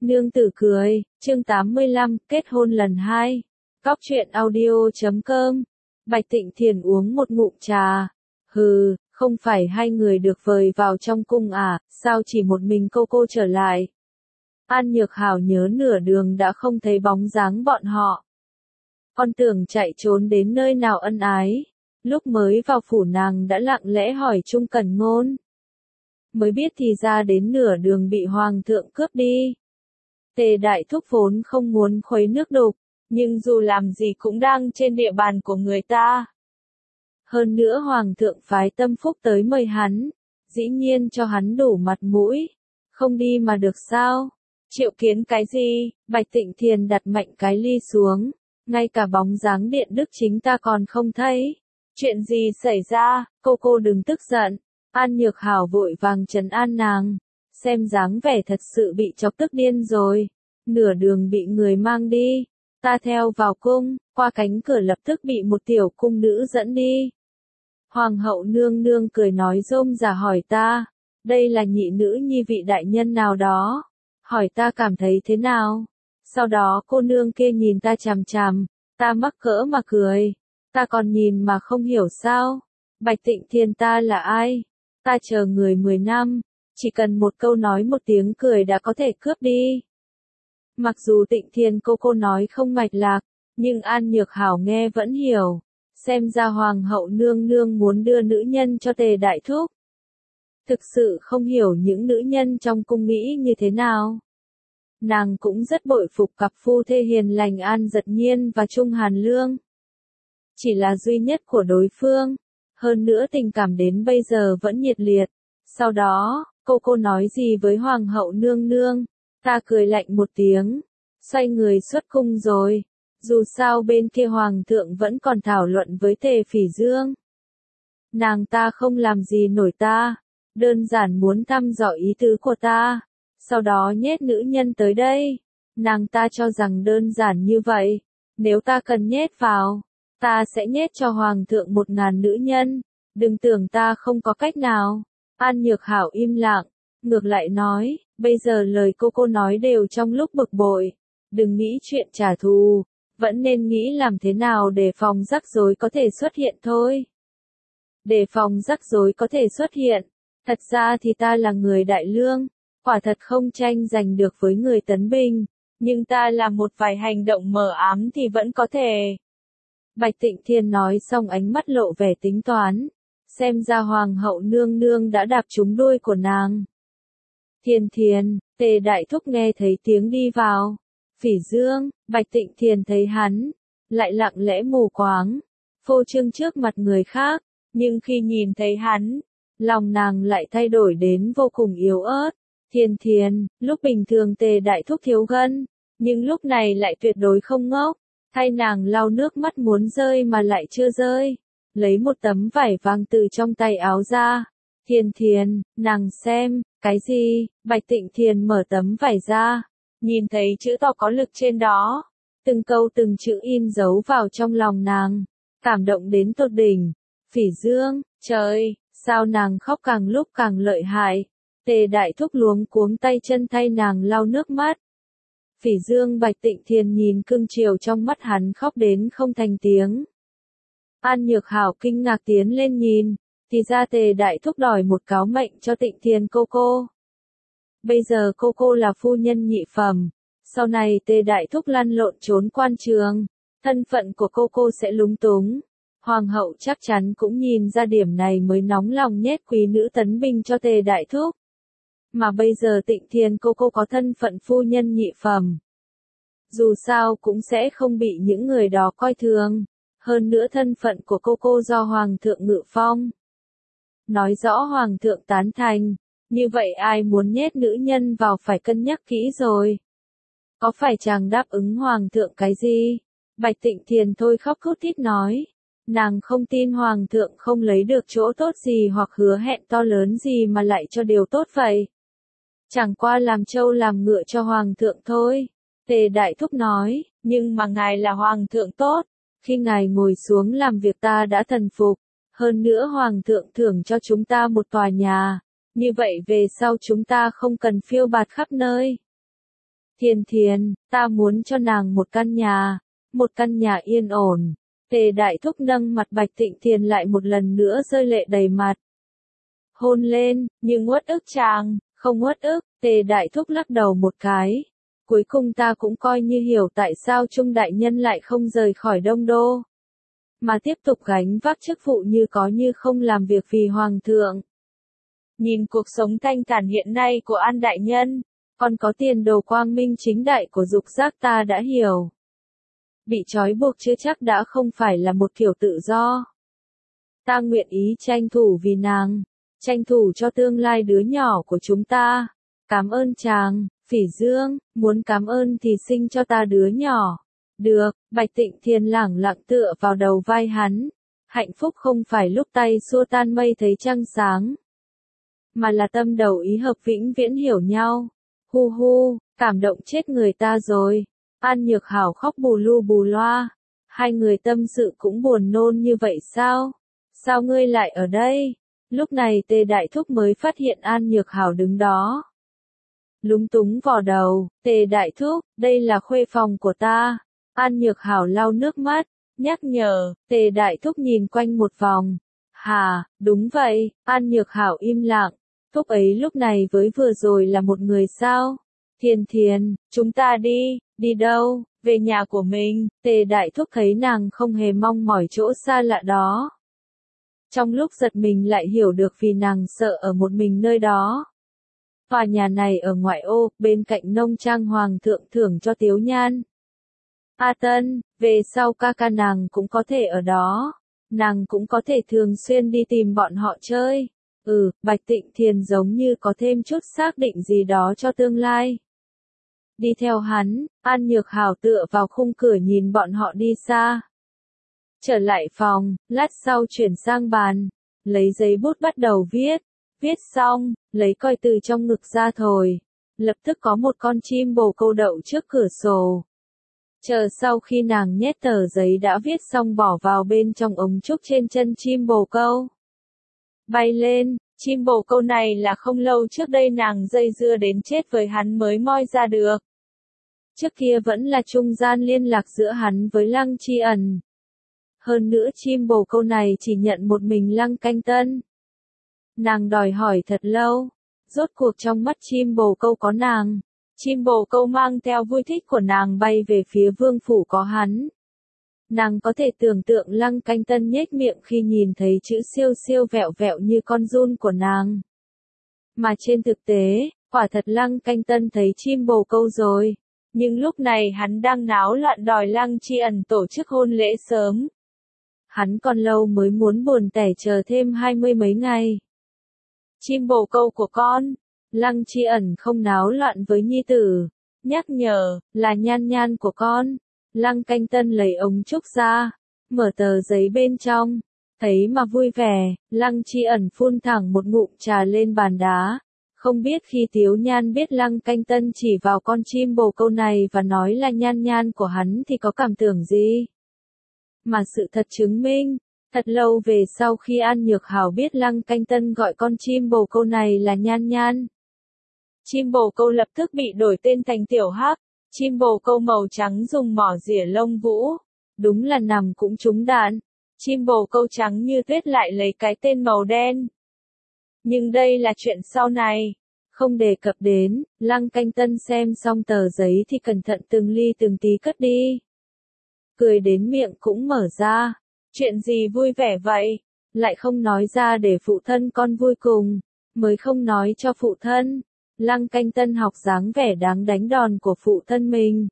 Nương tử cười, chương 85, kết hôn lần 2. Cóc truyện audio.com. Bạch Tịnh Thiền uống một ngụm trà. Hừ, không phải hai người được vời vào trong cung à, sao chỉ một mình cô trở lại? An Nhược Hảo nhớ nửa đường đã không thấy bóng dáng bọn họ. Con tưởng chạy trốn đến nơi nào ân ái. Lúc mới vào phủ nàng đã lặng lẽ hỏi Trung Cẩn Ngôn. Mới biết thì ra đến nửa đường bị hoàng thượng cướp đi. Tề đại thúc vốn không muốn khuấy nước đục, nhưng dù làm gì cũng đang trên địa bàn của người ta. Hơn nữa hoàng thượng phái Tâm Phúc tới mời hắn, dĩ nhiên cho hắn đủ mặt mũi, không đi mà được sao? Triệu kiến cái gì? Bạch Tịnh Thiền đặt mạnh cái ly xuống, ngay cả bóng dáng Điện Đức Chính ta còn không thấy. Chuyện gì xảy ra? Cô đừng tức giận. An Nhược Hảo vội vàng trấn an nàng, xem dáng vẻ thật sự bị chọc tức điên rồi, nửa đường bị người mang đi, ta theo vào cung, qua cánh cửa lập tức bị một tiểu cung nữ dẫn đi. Hoàng hậu nương nương cười nói rôm rả hỏi ta, đây là nhị nữ nhi vị đại nhân nào đó, hỏi ta cảm thấy thế nào, sau đó cô nương kia nhìn ta chằm chằm, ta mắc cỡ mà cười, ta còn nhìn mà không hiểu sao, Bạch Tịnh Thiền ta là ai? Ta chờ người 10 năm, chỉ cần một câu nói một tiếng cười đã có thể cướp đi. Mặc dù Tịnh Thiền cô nói không mạch lạc, nhưng An Nhược Hảo nghe vẫn hiểu. Xem ra hoàng hậu nương nương muốn đưa nữ nhân cho Tề đại thúc. Thực sự không hiểu những nữ nhân trong cung Mỹ như thế nào. Nàng cũng rất bội phục cặp phu thê hiền lành An Dật Nhiên và Trung Hàn Lương. Chỉ là duy nhất của đối phương. Hơn nữa tình cảm đến bây giờ vẫn nhiệt liệt. Sau đó, cô nói gì với hoàng hậu nương nương? Ta cười lạnh một tiếng, xoay người xuất cung rồi. Dù sao bên kia hoàng thượng vẫn còn thảo luận với Tề Phỉ Dương. Nàng ta không làm gì nổi ta, đơn giản muốn thăm dò ý tứ của ta, sau đó nhét nữ nhân tới đây. Nàng ta cho rằng đơn giản như vậy, nếu ta cần nhét vào, ta sẽ nhét cho hoàng thượng 1000 nữ nhân, đừng tưởng ta không có cách nào. An Nhược Hảo im lặng, ngược lại nói, bây giờ lời cô nói đều trong lúc bực bội, đừng nghĩ chuyện trả thù, vẫn nên nghĩ làm thế nào để phòng rắc rối có thể xuất hiện thôi. Để phòng rắc rối có thể xuất hiện, thật ra thì ta là người đại lương, quả thật không tranh giành được với người Tấn Bình, nhưng ta làm một vài hành động mờ ám thì vẫn có thể. Bạch Tịnh Thiền nói xong ánh mắt lộ vẻ tính toán, xem ra hoàng hậu nương nương đã đạp trúng đuôi của nàng. Thiền, Tề đại thúc nghe thấy tiếng đi vào. Phỉ Dương, Bạch Tịnh Thiền thấy hắn, lại lặng lẽ mù quáng, phô trương trước mặt người khác, nhưng khi nhìn thấy hắn, lòng nàng lại thay đổi đến vô cùng yếu ớt. Thiền, lúc bình thường Tề đại thúc thiếu gân, nhưng lúc này lại tuyệt đối không ngốc, thay nàng lau nước mắt muốn rơi mà lại chưa rơi, lấy một tấm vải vàng từ trong tay áo ra. Thiền, nàng xem, cái gì? Bạch Tịnh Thiền mở tấm vải ra, nhìn thấy chữ to có lực trên đó, từng câu từng chữ in dấu vào trong lòng nàng, cảm động đến tột đỉnh. Phỉ Dương, trời, sao nàng khóc càng lúc càng lợi hại. Tề đại thúc luống cuống tay chân thay nàng lau nước mắt. Phỉ Dương Bạch Tịnh Thiền nhìn cưng chiều trong mắt hắn khóc đến không thành tiếng. An Nhược Hảo kinh ngạc tiến lên nhìn, thì ra Tề đại thúc đòi một cáo mệnh cho Tịnh Thiền cô. Bây giờ cô là phu nhân nhị phẩm, sau này Tề đại thúc lăn lộn trốn quan trường, thân phận của cô sẽ lúng túng. Hoàng hậu chắc chắn cũng nhìn ra điểm này mới nóng lòng nhét quý nữ Tấn Bình cho Tề đại thúc. Mà bây giờ Tịnh Thiền cô có thân phận phu nhân nhị phẩm. Dù sao cũng sẽ không bị những người đó coi thường, hơn nữa thân phận của cô do hoàng thượng ngự phong. Nói rõ hoàng thượng tán thành. Như vậy ai muốn nhét nữ nhân vào phải cân nhắc kỹ rồi. Có phải chàng đáp ứng hoàng thượng cái gì? Bạch Tịnh Thiền thôi khóc thút thít nói. Nàng không tin hoàng thượng không lấy được chỗ tốt gì hoặc hứa hẹn to lớn gì mà lại cho điều tốt vậy. Chẳng qua làm trâu làm ngựa cho hoàng thượng thôi. Tề đại thúc nói, nhưng mà ngài là hoàng thượng tốt. Khi ngài ngồi xuống làm việc ta đã thần phục. Hơn nữa hoàng thượng thưởng cho chúng ta một tòa nhà. Như vậy về sau chúng ta không cần phiêu bạt khắp nơi. Thiền, ta muốn cho nàng một căn nhà yên ổn. Tề Đại Thúc nâng mặt Bạch Tịnh Thiền lại một lần nữa rơi lệ đầy mặt. Hôn lên, nhưng uất ức chàng, không uất ức, Tề Đại Thúc lắc đầu một cái. Cuối cùng ta cũng coi như hiểu tại sao Trung Đại Nhân lại không rời khỏi Đông Đô, mà tiếp tục gánh vác chức vụ như có như không làm việc vì Hoàng thượng. Nhìn cuộc sống thanh thản hiện nay của An Đại Nhân, còn có tiền đồ quang minh chính đại của Dục Giác ta đã hiểu. Bị trói buộc chưa chắc đã không phải là một kiểu tự do. Ta nguyện ý tranh thủ vì nàng, tranh thủ cho tương lai đứa nhỏ của chúng ta. Cảm ơn chàng, Phỉ Dương, muốn cảm ơn thì sinh cho ta đứa nhỏ. Được, Bạch Tịnh Thiền lẳng lặng tựa vào đầu vai hắn. Hạnh phúc không phải lúc tay xua tan mây thấy trăng sáng, mà là tâm đầu ý hợp vĩnh viễn hiểu nhau. Hu hu, cảm động chết người ta rồi. An Nhược Hảo khóc bù lu bù loa. Hai người tâm sự cũng buồn nôn như vậy sao? Sao ngươi lại ở đây? Lúc này Tề Đại Thúc mới phát hiện An Nhược Hảo đứng đó. Lúng túng vò đầu, Tề Đại Thúc, đây là khuê phòng của ta. An Nhược Hảo lau nước mắt, nhắc nhở. Tề Đại Thúc nhìn quanh một vòng. Hà, đúng vậy. An Nhược Hảo im lặng. Thúc ấy lúc này với vừa rồi là một người sao? Thiền, chúng ta đi đâu? Về nhà của mình. Tề Đại Thúc thấy nàng không hề mong mỏi chỗ xa lạ đó. Trong lúc giật mình lại hiểu được vì nàng sợ ở một mình nơi đó. Tòa nhà này ở ngoại ô, bên cạnh nông trang Hoàng thượng thưởng cho Tiếu Nhan. A Tân, về sau ca nàng cũng có thể ở đó. Nàng cũng có thể thường xuyên đi tìm bọn họ chơi. Bạch Tịnh Thiền giống như có thêm chút xác định gì đó cho tương lai. Đi theo hắn, An Nhược Hảo tựa vào khung cửa nhìn bọn họ đi xa. Trở lại phòng, lát sau chuyển sang bàn, lấy giấy bút bắt đầu viết. Viết xong, lấy coi từ trong ngực ra thổi. Lập tức có một con chim bồ câu đậu trước cửa sổ. Chờ sau khi nàng nhét tờ giấy đã viết xong bỏ vào bên trong ống trúc trên chân chim bồ câu. Bay lên, chim bồ câu này là không lâu trước đây nàng dây dưa đến chết với hắn mới moi ra được. Trước kia vẫn là trung gian liên lạc giữa hắn với Lăng Chi Ẩn. Hơn nữa chim bồ câu này chỉ nhận một mình Lăng Canh Tân. Nàng đòi hỏi thật lâu, rốt cuộc trong mắt chim bồ câu có nàng. Chim bồ câu mang theo vui thích của nàng bay về phía vương phủ có hắn. Nàng có thể tưởng tượng Lăng Canh Tân nhếch miệng khi nhìn thấy chữ siêu siêu vẹo vẹo như con giun của nàng. Mà trên thực tế, quả thật Lăng Canh Tân thấy chim bồ câu rồi. Nhưng lúc này hắn đang náo loạn đòi Lăng Chi Ẩn tổ chức hôn lễ sớm. Hắn còn lâu mới muốn buồn tẻ chờ thêm 20 mấy ngày. Chim bồ câu của con. Lăng Chi Ẩn không náo loạn với nhi tử. Nhắc nhở, là Nhan Nhan của con. Lăng Canh Tân lấy ống trúc ra, mở tờ giấy bên trong. Thấy mà vui vẻ, Lăng Chi Ẩn phun thẳng một ngụm trà lên bàn đá. Không biết khi Tiếu Nhan biết Lăng Canh Tân chỉ vào con chim bồ câu này và nói là Nhan Nhan của hắn thì có cảm tưởng gì? Mà sự thật chứng minh, thật lâu về sau khi An Nhược Hảo biết Lăng Canh Tân gọi con chim bồ câu này là Nhan Nhan. Chim bồ câu lập tức bị đổi tên thành Tiểu Hắc, chim bồ câu màu trắng dùng mỏ rỉa lông vũ. Đúng là nằm cũng trúng đạn. Chim bồ câu trắng như tuyết lại lấy cái tên màu đen. Nhưng đây là chuyện sau này. Không đề cập đến, Lăng Canh Tân xem xong tờ giấy thì cẩn thận từng ly từng tí cất đi. Cười đến miệng cũng mở ra. Chuyện gì vui vẻ vậy? Lại không nói ra để phụ thân con vui cùng. Mới không nói cho phụ thân. Lăng Canh Tân học dáng vẻ đáng đánh đòn của phụ thân mình.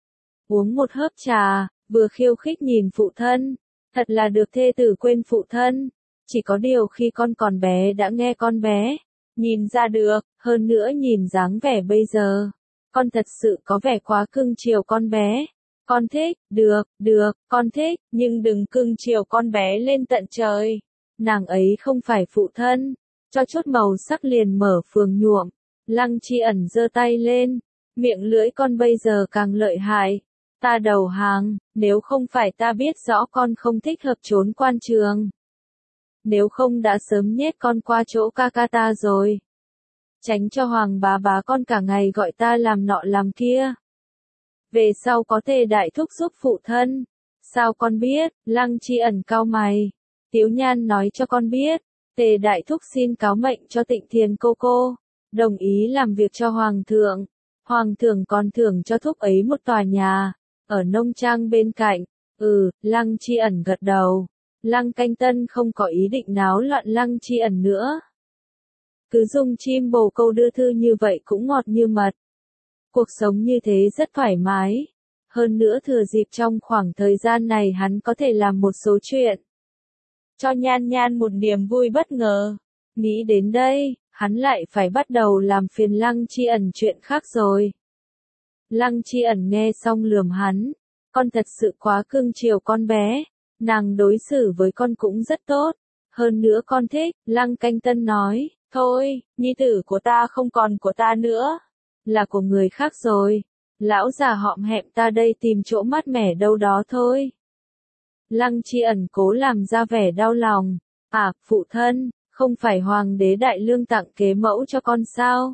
Uống một hớp trà, vừa khiêu khích nhìn phụ thân. Thật là được thê tử quên phụ thân. Chỉ có điều khi con còn bé đã nghe con bé. Nhìn ra được, hơn nữa nhìn dáng vẻ bây giờ. Con thật sự có vẻ quá cưng chiều con bé. Con thích, được, con thích, nhưng đừng cưng chiều con bé lên tận trời. Nàng ấy không phải phụ thân. Cho chút màu sắc liền mở phường nhuộm. Lăng Chi Ẩn giơ tay lên. Miệng lưỡi con bây giờ càng lợi hại. Ta đầu hàng, nếu không phải ta biết rõ con không thích hợp trốn quan trường. Nếu không đã sớm nhét con qua chỗ ca ca ta rồi. tránh cho Hoàng bá bá con cả ngày gọi ta làm nọ làm kia. Về sau có Tề đại thúc giúp phụ thân. Sao con biết? Lăng Chi Ẩn cau mày. Tiếu Nhan nói cho con biết. Tề đại thúc xin cáo mệnh cho Tịnh Thiền cô, đồng ý làm việc cho Hoàng thượng. Hoàng thượng còn thưởng cho thúc ấy một tòa nhà, ở nông trang bên cạnh. Lăng Chi Ẩn gật đầu. Lăng Canh Tân không có ý định náo loạn Lăng Chi Ẩn nữa. Cứ dùng chim bồ câu đưa thư như vậy cũng ngọt như mật. Cuộc sống như thế rất thoải mái. Hơn nữa thừa dịp trong khoảng thời gian này hắn có thể làm một số chuyện. Cho Nhan Nhan một niềm vui bất ngờ. Nghĩ đến đây, hắn lại phải bắt đầu làm phiền Lăng Chi Ẩn chuyện khác rồi. Lăng Chi Ẩn nghe xong lườm hắn. Con thật sự quá cưng chiều con bé. Nàng đối xử với con cũng rất tốt. Hơn nữa con thích. Lăng Canh Tân nói. Thôi, nhi tử của ta không còn của ta nữa. Là của người khác rồi. Lão già họm hẹm ta đây tìm chỗ mát mẻ đâu đó thôi. Lăng Chi Ẩn cố làm ra vẻ đau lòng. Phụ thân, không phải Hoàng đế Đại Lương tặng kế mẫu cho con sao?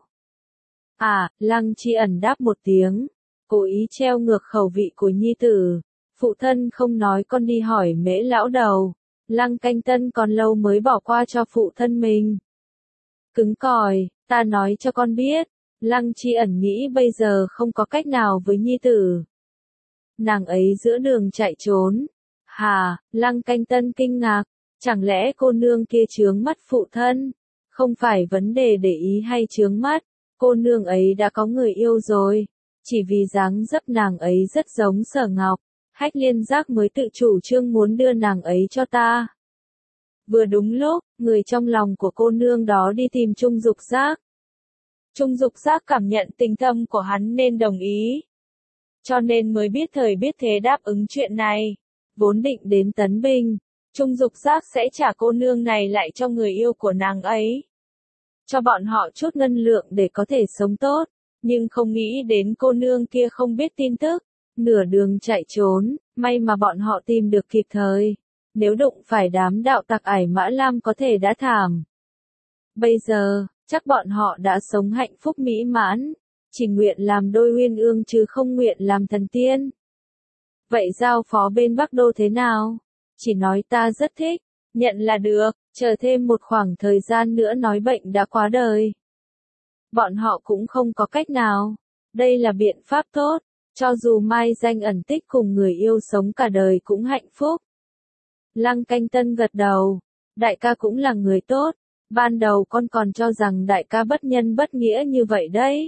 Lăng Chi Ẩn đáp một tiếng. Cố ý treo ngược khẩu vị của nhi tử. Phụ thân không nói con đi hỏi Mễ lão đầu. Lăng Canh Tân còn lâu mới bỏ qua cho phụ thân mình. Cứng cỏi, ta nói cho con biết. Lăng Chi Ẩn nghĩ bây giờ không có cách nào với nhi tử. Nàng ấy giữa đường chạy trốn. Lăng Canh Tân kinh ngạc. Chẳng lẽ cô nương kia chướng mắt phụ thân? Không phải vấn đề để ý hay chướng mắt. Cô nương ấy đã có người yêu rồi. Chỉ vì dáng dấp nàng ấy rất giống Sở Ngọc. Hách Liên Giác mới tự chủ trương muốn đưa nàng ấy cho ta. Vừa đúng lúc, người trong lòng của cô nương đó đi tìm Trung Dục Giác. Trung Dục Giác cảm nhận tình thâm của hắn nên đồng ý. Cho nên mới biết thời biết thế đáp ứng chuyện này. Vốn định đến Tấn Bình, Trung Dục Giác sẽ trả cô nương này lại cho người yêu của nàng ấy. Cho bọn họ chút ngân lượng để có thể sống tốt. Nhưng không nghĩ đến cô nương kia không biết tin tức. Nửa đường chạy trốn, may mà bọn họ tìm được kịp thời. Nếu đụng phải đám đạo tặc Ải Mã Lam có thể đã thảm. Bây giờ, chắc bọn họ đã sống hạnh phúc mỹ mãn. Chỉ nguyện làm đôi uyên ương chứ không nguyện làm thần tiên. Vậy giao phó bên Bắc Đô thế nào? Chỉ nói ta rất thích, nhận là được, chờ thêm một khoảng thời gian nữa nói bệnh đã quá đời. Bọn họ cũng không có cách nào. Đây là biện pháp tốt, cho dù mai danh ẩn tích cùng người yêu sống cả đời cũng hạnh phúc. Lăng Canh Tân gật đầu, đại ca cũng là người tốt, ban đầu con còn cho rằng đại ca bất nhân bất nghĩa như vậy đấy.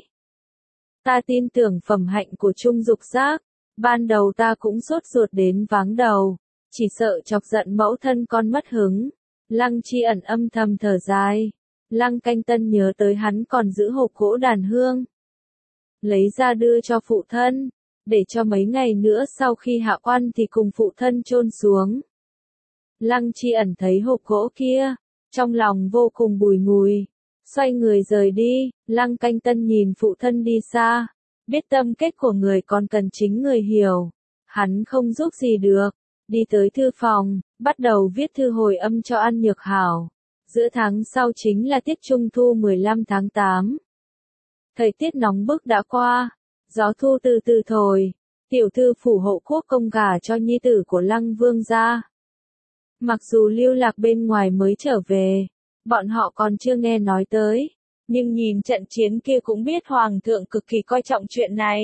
Ta tin tưởng phẩm hạnh của Trung Dục Giác, ban đầu ta cũng sốt ruột đến váng đầu, chỉ sợ chọc giận mẫu thân con mất hứng. Lăng Chi Ẩn âm thầm thở dài. Lăng Canh Tân nhớ tới hắn còn giữ hộp gỗ đàn hương. Lấy ra đưa cho phụ thân, để cho mấy ngày nữa sau khi hạ quan thì cùng phụ thân chôn xuống. Lăng Chi Ẩn thấy hộp gỗ kia, trong lòng vô cùng bùi ngùi, xoay người rời đi. Lăng Canh Tân nhìn phụ thân đi xa, biết tâm kết của người còn cần chính người hiểu. Hắn không giúp gì được, đi tới thư phòng, bắt đầu viết thư hồi âm cho An Nhược Hảo. Giữa tháng sau chính là tiết Trung Thu 15 tháng 8. Thời tiết nóng bức đã qua, gió thu từ từ thổi, tiểu thư phủ hộ quốc công gả cho nhi tử của Lăng Vương gia. Mặc dù lưu lạc bên ngoài mới trở về, bọn họ còn chưa nghe nói tới, nhưng nhìn trận chiến kia cũng biết Hoàng thượng cực kỳ coi trọng chuyện này.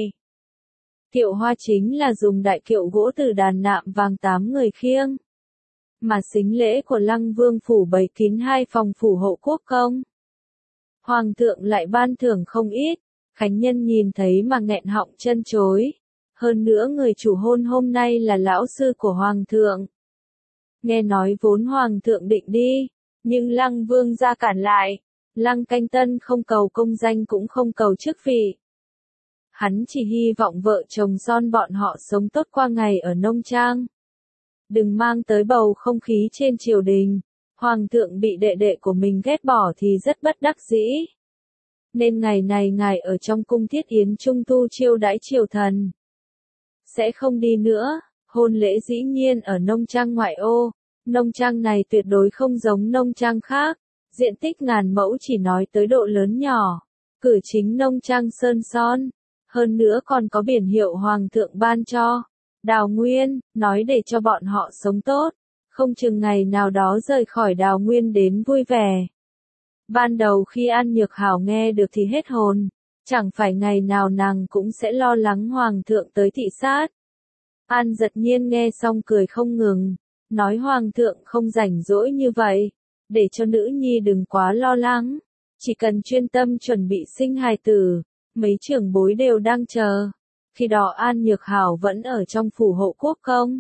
Kiệu hoa chính là dùng đại kiệu gỗ từ đàn nạm vàng 8 người khiêng. Mà sính lễ của Lăng Vương phủ bày kín 2 phòng phủ hộ quốc công. Hoàng thượng lại ban thưởng không ít, khánh nhân nhìn thấy mà nghẹn họng chân chối. Hơn nữa người chủ hôn hôm nay là lão sư của Hoàng thượng. Nghe nói vốn Hoàng thượng định đi, nhưng Lăng Vương ra cản lại. Lăng Canh Tân không cầu công danh cũng không cầu chức vị. Hắn chỉ hy vọng vợ chồng son bọn họ sống tốt qua ngày ở nông trang. Đừng mang tới bầu không khí trên triều đình. Hoàng thượng bị đệ đệ của mình ghét bỏ thì rất bất đắc dĩ. Nên ngày này ngài ở trong cung thiết yến trung thu chiêu đãi triều thần. Sẽ không đi nữa, hôn lễ dĩ nhiên ở nông trang ngoại ô. Nông trang này tuyệt đối không giống nông trang khác. diện tích ngàn mẫu chỉ nói tới độ lớn nhỏ, cử chính nông trang sơn son, hơn nữa còn có biển hiệu hoàng thượng ban cho. Đào Nguyên, nói để cho bọn họ sống tốt, không chừng ngày nào đó rời khỏi Đào Nguyên đến vui vẻ. Ban đầu khi An Nhược Hảo nghe được thì hết hồn, chẳng phải ngày nào nàng cũng sẽ lo lắng hoàng thượng tới thị sát. An Giật Nhiên nghe xong cười không ngừng, nói hoàng thượng không rảnh rỗi như vậy, để cho nữ nhi đừng quá lo lắng, chỉ cần chuyên tâm chuẩn bị sinh hài tử, mấy trưởng bối đều đang chờ. Khi đó An Nhược Hảo vẫn ở trong phủ hộ quốc công.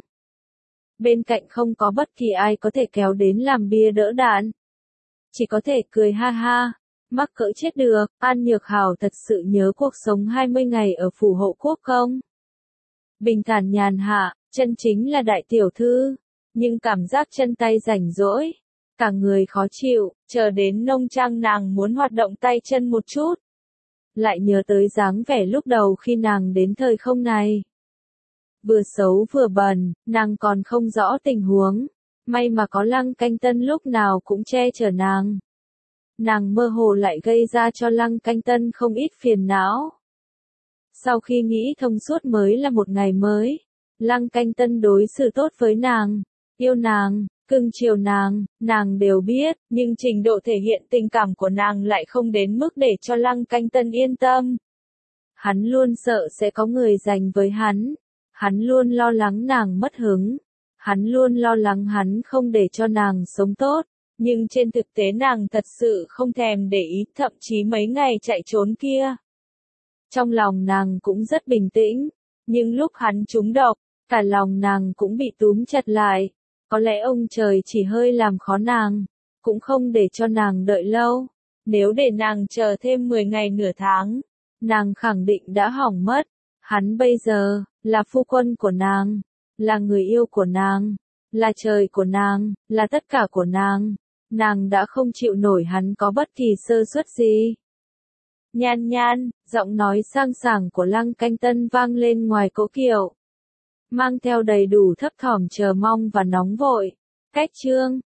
Bên cạnh không có bất kỳ ai có thể kéo đến làm bia đỡ đạn. Chỉ có thể cười ha ha, mắc cỡ chết được. An Nhược Hảo thật sự nhớ cuộc sống 20 ngày ở phủ hộ quốc công. Bình thản nhàn hạ, chân chính là đại tiểu thư, nhưng cảm giác chân tay rảnh rỗi, cả người khó chịu, chờ đến nông trang nàng muốn hoạt động tay chân một chút. Lại nhớ tới dáng vẻ lúc đầu khi nàng đến thời không này. Vừa xấu vừa bẩn, nàng còn không rõ tình huống. May mà có Lăng Canh Tân lúc nào cũng che chở nàng. Nàng mơ hồ lại gây ra cho Lăng Canh Tân không ít phiền não. Sau khi nghĩ thông suốt mới là một ngày mới. Lăng Canh Tân đối xử tốt với nàng, yêu nàng, cưng chiều nàng đều biết, nhưng trình độ thể hiện tình cảm của nàng lại không đến mức để cho Lăng Canh Tân yên tâm. Hắn luôn sợ sẽ có người giành với hắn luôn lo lắng nàng mất hứng, hắn luôn lo lắng hắn không để cho nàng sống tốt, nhưng trên thực tế nàng thật sự không thèm để ý, thậm chí mấy ngày chạy trốn kia. Trong lòng nàng cũng rất bình tĩnh, nhưng lúc hắn trúng độc, cả lòng nàng cũng bị túm chặt lại. Có lẽ ông trời chỉ hơi làm khó nàng, cũng không để cho nàng đợi lâu. Nếu để nàng chờ thêm 10 ngày nửa tháng, nàng khẳng định đã hỏng mất. Hắn bây giờ, là phu quân của nàng, là người yêu của nàng, là trời của nàng, là tất cả của nàng. Nàng đã không chịu nổi hắn có bất kỳ sơ suất gì. Nhan nhan, giọng nói sang sảng của Lăng Canh Tân vang lên ngoài cỗ kiệu, mang theo đầy đủ thấp thỏm chờ mong và nóng vội. Cách chương